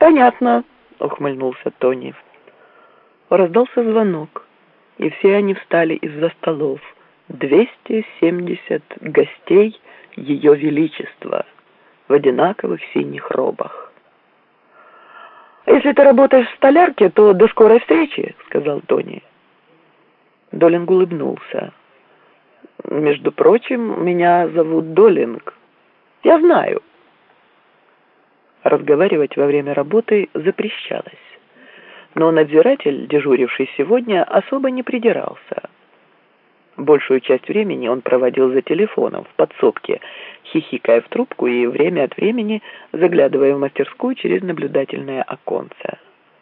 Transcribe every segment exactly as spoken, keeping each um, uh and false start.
«Понятно», — ухмыльнулся Тони. Раздался звонок, и все они встали из-за столов. двести семьдесят гостей Ее Величества в одинаковых синих робах. «Если ты работаешь в столярке, то до скорой встречи», — сказал Тони. Долинг улыбнулся. «Между прочим, меня зовут Долинг. Я знаю». Разговаривать во время работы запрещалось, но надзиратель, дежуривший сегодня, особо не придирался. Большую часть времени он проводил за телефоном в подсобке, хихикая в трубку и время от времени заглядывая в мастерскую через наблюдательное оконце.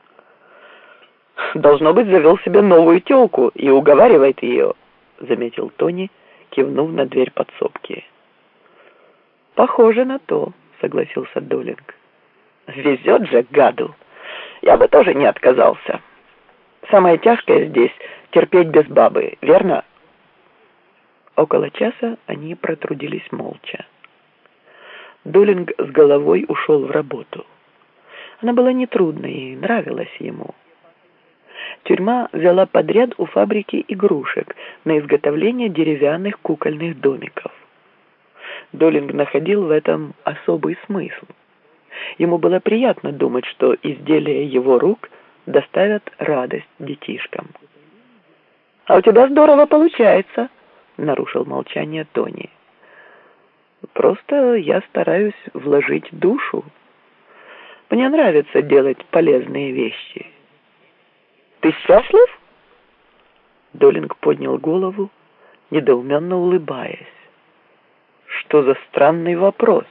«Должно быть, завел себе новую тёлку и уговаривает ее», — заметил Тони, кивнув на дверь подсобки. «Похоже на то», — согласился Долинг. «Везет же гаду. Я бы тоже не отказался. Самое тяжкое здесь — терпеть без бабы, верно?» Около часа они протрудились молча. Долинг с головой ушел в работу. Она была нетрудной и нравилась ему. Тюрьма взяла подряд у фабрики игрушек на изготовление деревянных кукольных домиков. Долинг находил в этом особый смысл. Ему было приятно думать, что изделия его рук доставят радость детишкам. «А у тебя здорово получается», — нарушил молчание Тони. «Просто я стараюсь вложить душу. Мне нравится делать полезные вещи». «Ты счастлив?» Долинг поднял голову, недоуменно улыбаясь. «Что за странный вопрос?»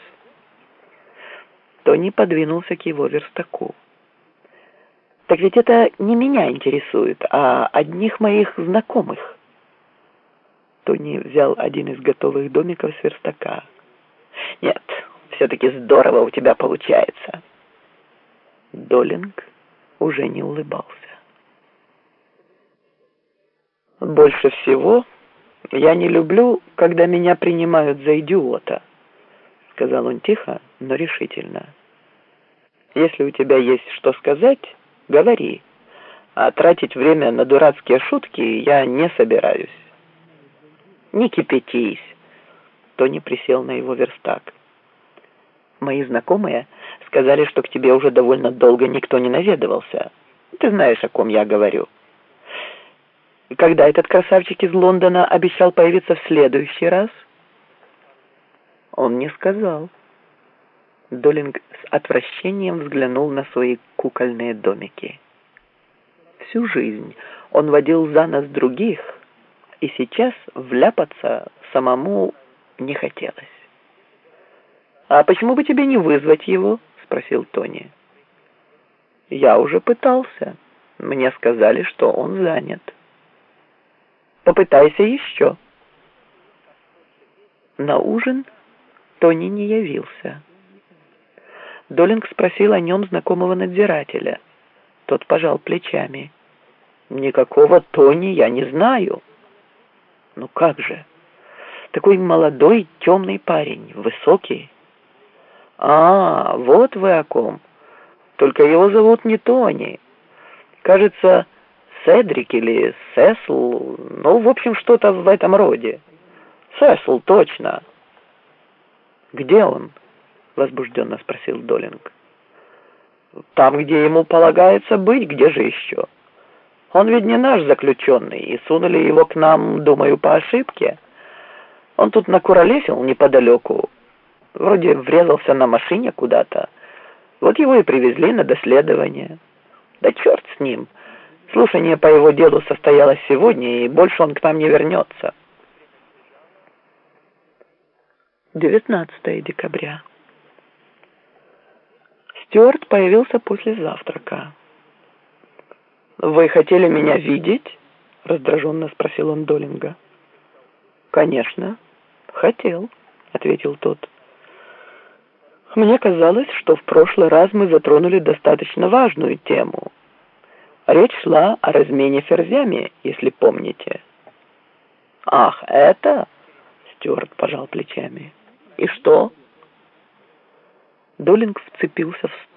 Тони подвинулся к его верстаку. «Так ведь это не меня интересует, а одних моих знакомых». Тони взял один из готовых домиков с верстака. «Нет, все-таки здорово у тебя получается». Долинг уже не улыбался. «Больше всего я не люблю, когда меня принимают за идиота», — сказал он тихо, но решительно. «Если у тебя есть что сказать, говори, а тратить время на дурацкие шутки я не собираюсь». «Не кипятись», — Тони присел на его верстак. «Мои знакомые сказали, что к тебе уже довольно долго никто не наведывался. Ты знаешь, о ком я говорю. Когда этот красавчик из Лондона обещал появиться в следующий раз?» Он не сказал. Долинг с отвращением взглянул на свои кукольные домики. Всю жизнь он водил за нос других, и сейчас вляпаться самому не хотелось. «А почему бы тебе не вызвать его?» — спросил Тони. «Я уже пытался. Мне сказали, что он занят». «Попытайся еще». На ужин Тони не явился. Долинг спросил о нем знакомого надзирателя. Тот пожал плечами. «Никакого Тони я не знаю». «Ну как же? Такой молодой, темный парень, высокий». «А, вот вы о ком. Только его зовут не Тони. Кажется, Седрик или Сесл, ну, в общем, что-то в этом роде. Сесл, точно». «Где он?» — возбужденно спросил Долинг. «Там, где ему полагается быть, где же еще? Он ведь не наш заключенный, и сунули его к нам, думаю, по ошибке. Он тут накуролесил неподалеку, вроде врезался на машине куда-то. Вот его и привезли на доследование. Да черт с ним. Слушание по его делу состоялось сегодня, и больше он к нам не вернется». девятнадцатое декабря. Стюарт появился после завтрака. «Вы хотели меня видеть?» — раздраженно спросил он Долинга. «Конечно, хотел», — ответил тот. «Мне казалось, что в прошлый раз мы затронули достаточно важную тему. Речь шла о размене ферзями, если помните». «Ах, это?» — Стюарт пожал плечами. «И что?» Долинг вцепился в